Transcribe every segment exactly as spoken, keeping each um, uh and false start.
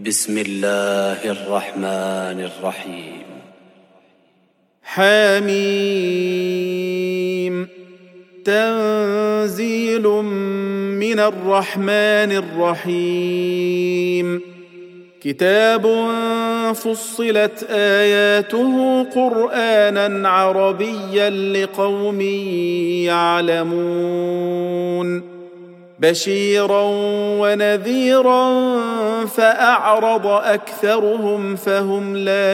بسم الله الرحمن الرحيم. حميم. تنزيل من الرحمن الرحيم. كتاب فصلت آياته قرآنا عربيا لقوم يعلمون بشيرا ونذيرا فأعرض أكثرهم فهم لا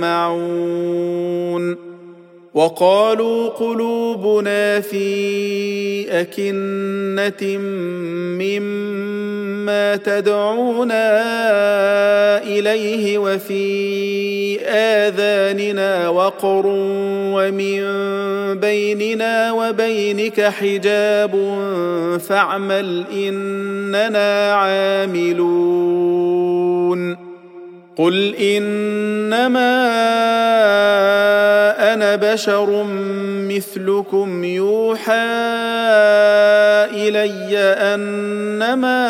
يسمعون وقالوا قلوبنا في أكنة مما تدعونا إليه وفي آذاننا وقر ومن بيننا وبينك حجاب فاعمل إننا عاملون قل إنما أنا بشر مثلكم يوحى إلي أنما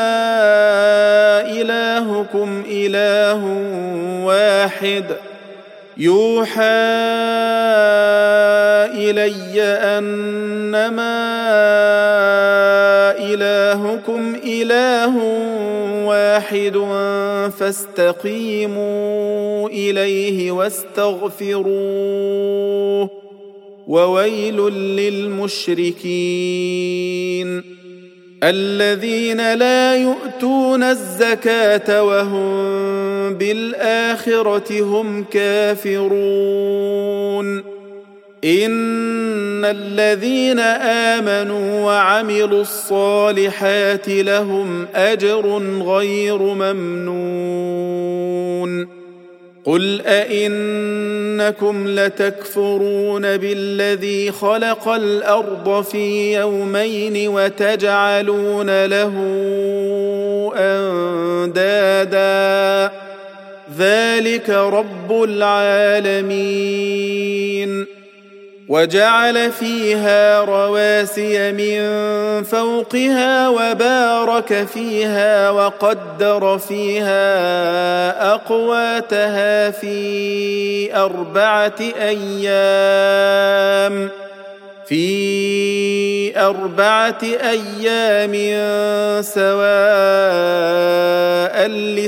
إلهكم إله واحد يوحى إلي أنما إلهكم إله واحد فاستقيموا إليه واستغفروه وويل للمشركين الذين لا يؤتون الزكاة وهم بالآخرة هم كافرون إن الذين آمنوا وعملوا الصالحات لهم أجر غير ممنون قل أئنكم لتكفرون بالذي خلق الأرض في يومين وتجعلون له أندادا ذلك رب العالمين وجعل فيها رواسي من فوقها وبارك فيها وقدر فيها أقواتها في أربعة أيام في أربعة أيام سواء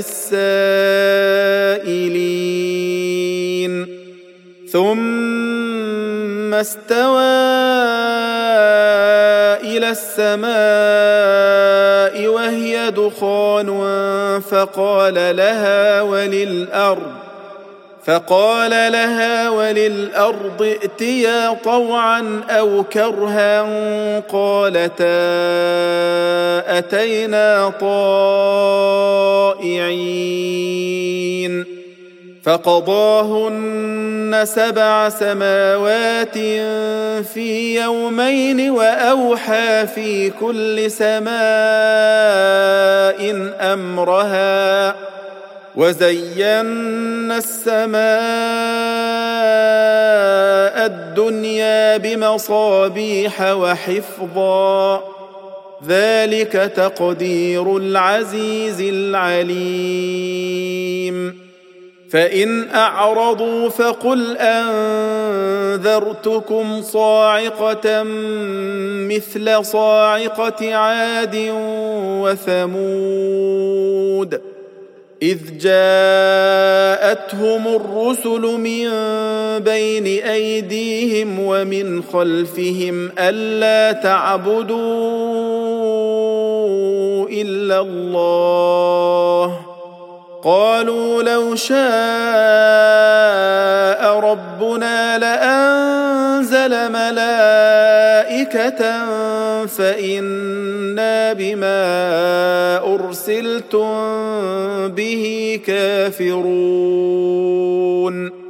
للسائلين ثم استوى إلى السماء وهي دخان فقال لها وللأرض فقال لها وللأرض ائتيا طوعا أو كرها قالتا أتينا طائعين فقضاهن سبع سماوات في يومين وأوحى في كل سماء أمرها وزينا السماء الدنيا بمصابيح وحفظا ذلك تقدير العزيز العليم فإن أعرضوا فقل أنذرتكم صاعقة مثل صاعقة عاد وثمود إذ جاءتهم الرسل من بين أيديهم ومن خلفهم ألا تعبدوا إلا الله قالوا لو شاء ربنا لأنزل ملائكة فإنا بما أرسلتم به كافرون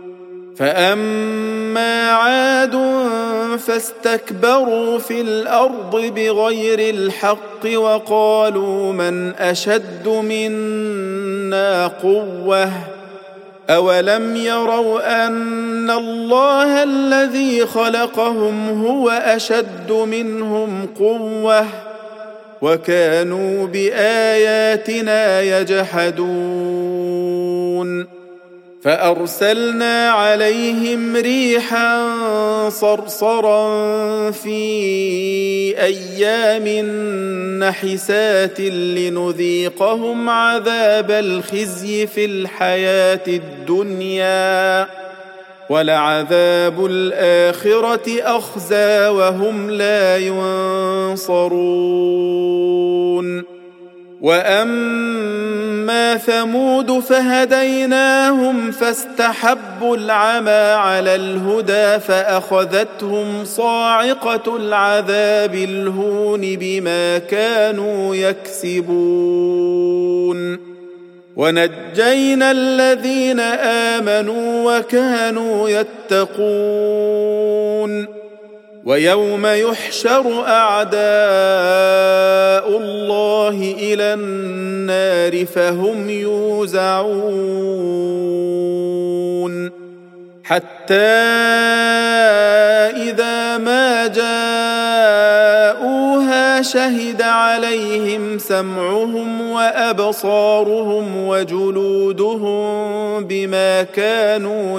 فأما عاد فاستكبروا في الأرض بغير الحق وقالوا من أشد منا قوة أولم يروا أن الله الذي خلقهم هو أشد منهم قوة وكانوا بآياتنا يجحدون فأرسلنا عليهم ريحا صرصرا في أيام نحسات لنذيقهم عذاب الخزي في الحياة الدنيا ولعذاب الآخرة أخزى وهم لا ينصرون. وأما ثمود فهديناهم فاستحبوا العمى على الهدى فأخذتهم صاعقة العذاب الهون بما كانوا يكسبون. ونجينا الذين آمنوا وكانوا يتقون. ويوم يحشر أعداء الله إلى النار فهم يوزعون حتى إذا ما جاءوها شهد عليهم سمعهم وأبصارهم وجلودهم بما كانوا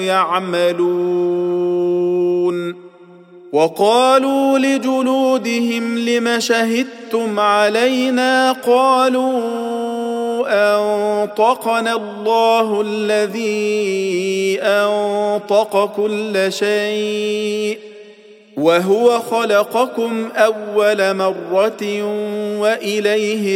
يعملون. وقالوا لجلودهم لم شهدتم علينا قالوا أنطقنا الله الذي أنطق كل شيء وهو خلقكم أول مرة وإليه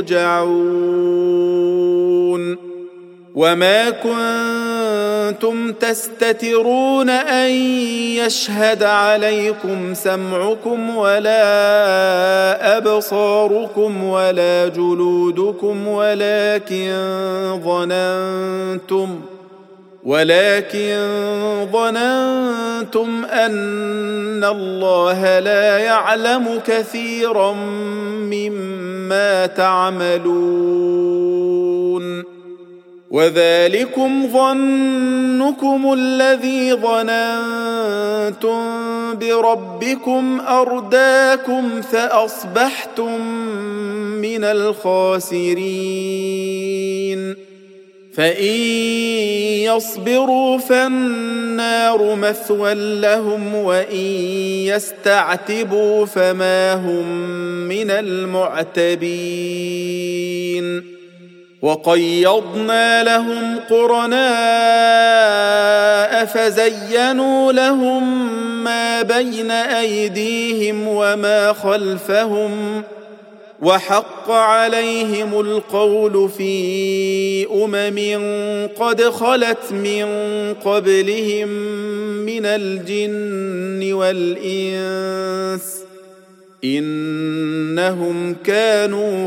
ترجعون. وما كنتم تستترون أن يشهد عليكم سمعكم ولا أبصاركم ولا جلودكم ولكن ظننتم ولكن ظننتم أن الله لا يعلم كثيرا مما تعملون. وذلكم ظنكم الذي ظننتم بربكم أرداكم فأصبحتم من الخاسرين. فإن يصبروا فالنار مثوى لهم وإن يستعتبوا فما هم من المعتبين. وقيضنا لهم قرناء فزينوا لهم ما بين أيديهم وما خلفهم وحق عليهم القول في أمم قد خلت من قبلهم من الجن والإنس إنهم كانوا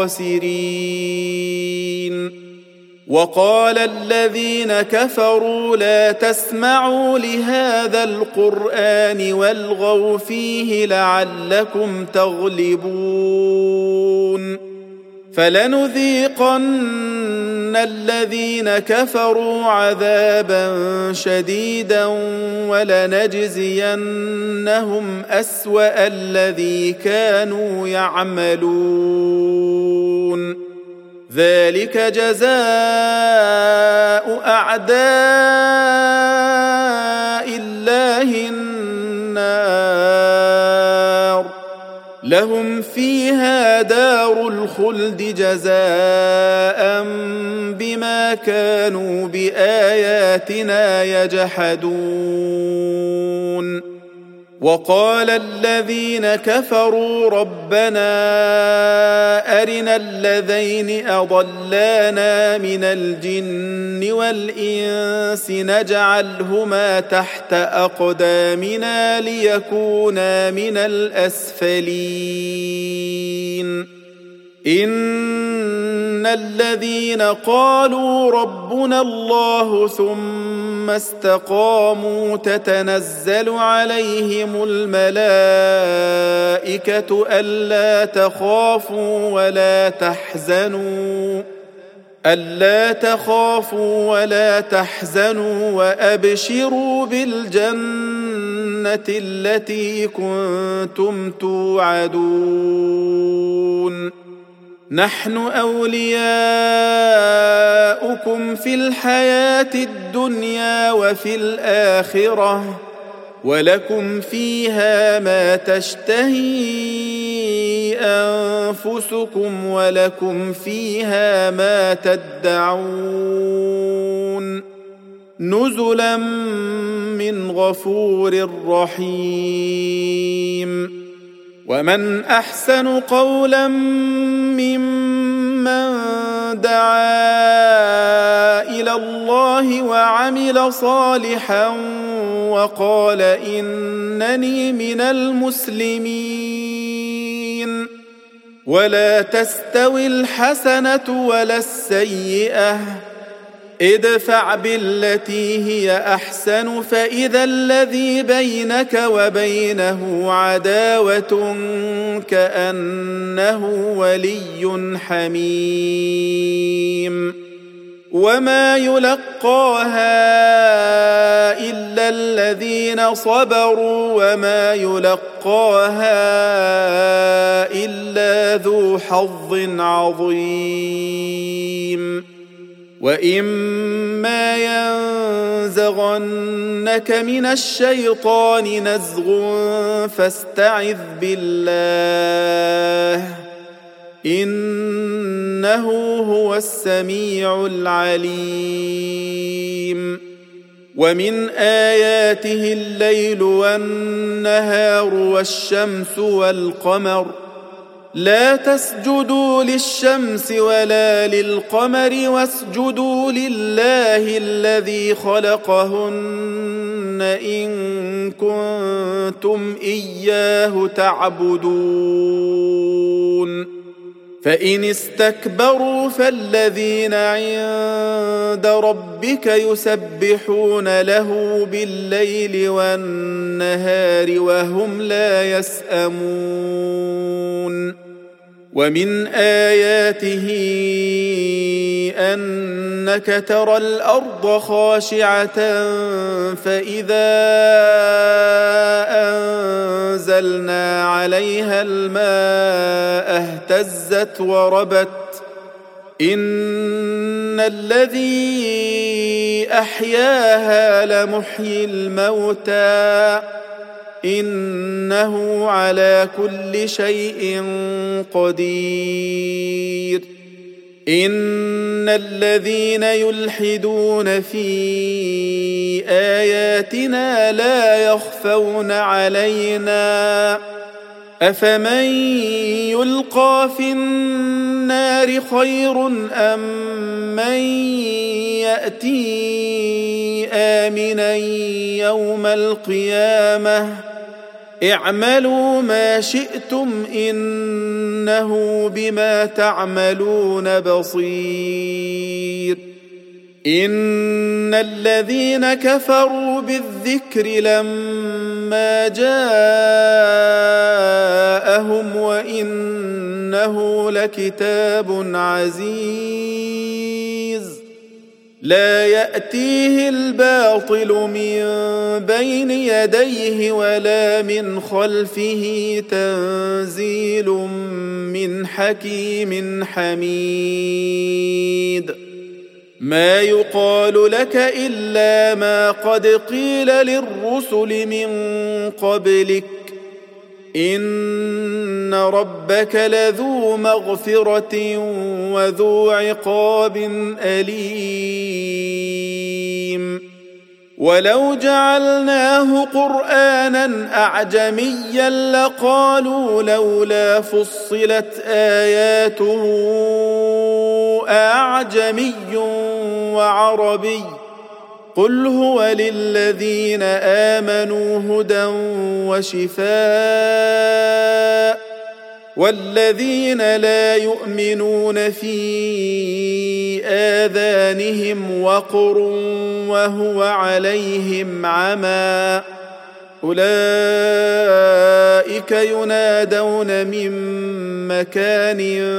خاسرين. وقال الذين كفروا لا تسمعوا لهذا القرآن والغوا فيه لعلكم تغلبون. فلنذيقن الذين كفروا عذابا شديدا ولنجزينهم أسوأ الذي كانوا يعملون. ذلك جزاء أعداء الله النار لهم فيها دار الخلد جزاء بما كانوا بآياتنا يجحدون. وقال الذين كفروا ربنا أرنا الذين أضلانا من الجن والإنس نجعلهما تحت أقدامنا ليكونا من الأسفلين. إن الذين قالوا ربنا الله ثم استقاموا تتنزل عليهم الملائكة ألا تخافوا ولا تحزنوا ألا تخافوا ولا تحزنوا وأبشروا بالجنة التي كنتم توعدون. نحن أولياؤكم في الحياة الدنيا وفي الآخرة ولكم فيها ما تشتهي أنفسكم ولكم فيها ما تدعون نزلا من غفور رحيم. ومن أحسن قولا ممن دعا إلى الله وعمل صالحا وقال إنني من المسلمين. ولا تستوي الحسنة ولا السيئة ادفع بالتي هي أحسن فإذا الذي بينك وبينه عداوة كأنه ولي حميم. وما يلقاها إلا الذين صبروا وما يلقاها إلا ذو حظ عظيم. وإما ينزغنك من الشيطان نزغ فاستعذ بالله إنه هو السميع العليم. ومن آياته الليل والنهار والشمس والقمر لا تسجدوا للشمس ولا للقمر واسجدوا لله الذي خلقهن إن كنتم إياه تعبدون. فإن استكبروا فالذين عند ربك يسبحون له بالليل والنهار وهم لا يسأمون. ومن آياته أنك ترى الأرض خاشعة فإذا أنزلنا عليها الماء اهتزت وربت إن الذي أحياها لمحيي الموتى إنه على كل شيء قدير. إن الذين يلحدون في آياتنا لا يخفون علينا أفمن يلقى في النار خير أم من يأتي آمنا يوم القيامة اعملوا ما شئتم إنه بما تعملون بصير. إن الذين كفروا بالذكر لما جاءهم وإنه لكتاب عزيز لا يأتيه الباطل من بين يديه ولا من خلفه تنزيل من حكيم حميد. ما يقال لك إلا ما قد قيل للرسل من قبلك إن ربك لذو مغفرة وذو عقاب أليم. ولو جعلناه قرآنا أعجميا لقالوا لولا فصلت آياته أعجمي وعربي قل هو للذين آمنوا هدى وشفاء والذين لا يؤمنون في آذانهم وقر وهو عليهم عمى أولئك ينادون من مكان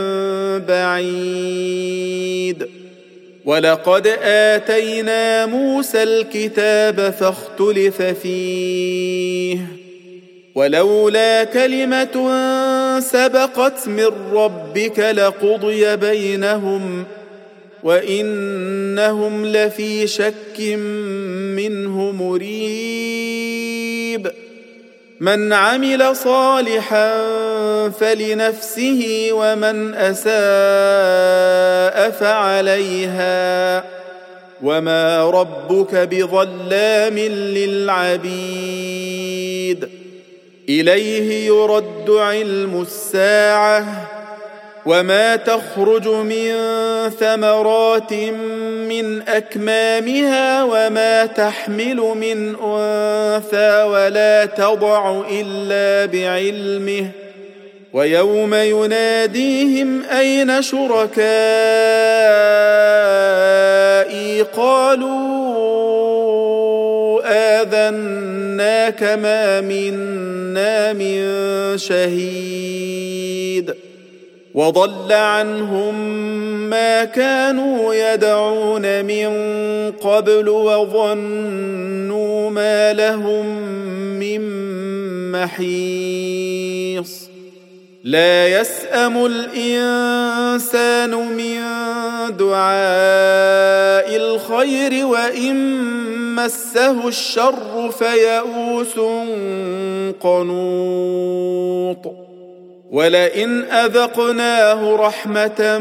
بعيد. ولقد آتينا موسى الكتاب فاختلف فيه ولولا كلمة سبقت من ربك لقضي بينهم وإنهم لفي شك منه مريب من عمل صالحا فلنفسه ومن أساء فعليها وما ربك بظلام للعبيد إليه يرد علم الساعة وما تخرج من ثمرات من أكمامها وما تحمل من أنثى ولا تضع إلا بعلمه ويوم يناديهم أين شركائي قالوا آذناك ما منا من شهيد وضل عنهم ما كانوا يدعون من قبل وظنوا ما لهم من محيص لا يسأم الإنسان من دعاء الخير وإن مسه الشر فيئوس قنوط ولئن أذقناه رحمة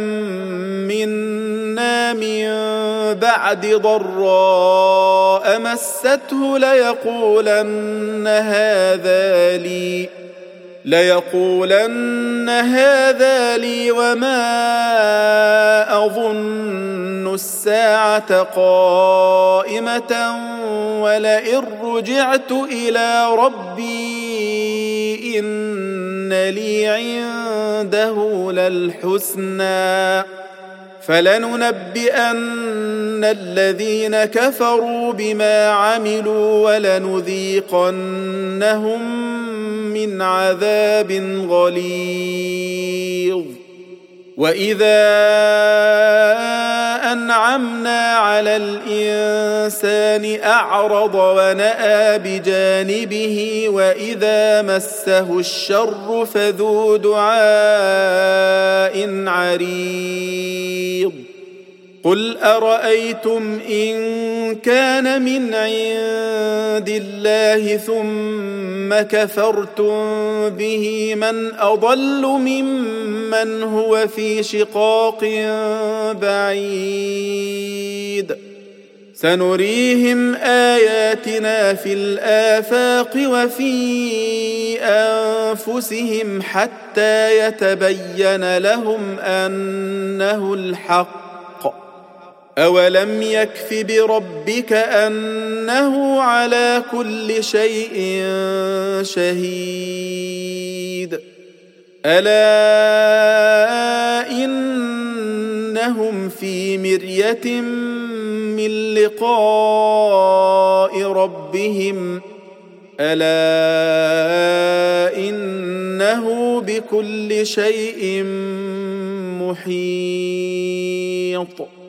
منا من بعد ضراء مسته ليقولن هذا لي ليقولن هذا لي وما أظن الساعة قائمة ولئن رجعت إلى ربي إن لي عنده للحسنى فلننبئن الذين كفروا بما عملوا ولنذيقنهم من عذاب غليظ وإذا أنعمنا على الإنسان أعرض ونأى بجانبه وإذا مسه الشر فذو دعاء عريض قل أرأيتم إن كان من عند الله ثم كفرتم به من أضل ممن هو في شقاق بعيد سنريهم آياتنا في الآفاق وفي أنفسهم حتى يتبين لهم أنه الحق أولم يكف بربك أنه على كل شيء شهيد ألا إنهم في مرية من لقاء ربهم ألا إنه بكل شيء محيط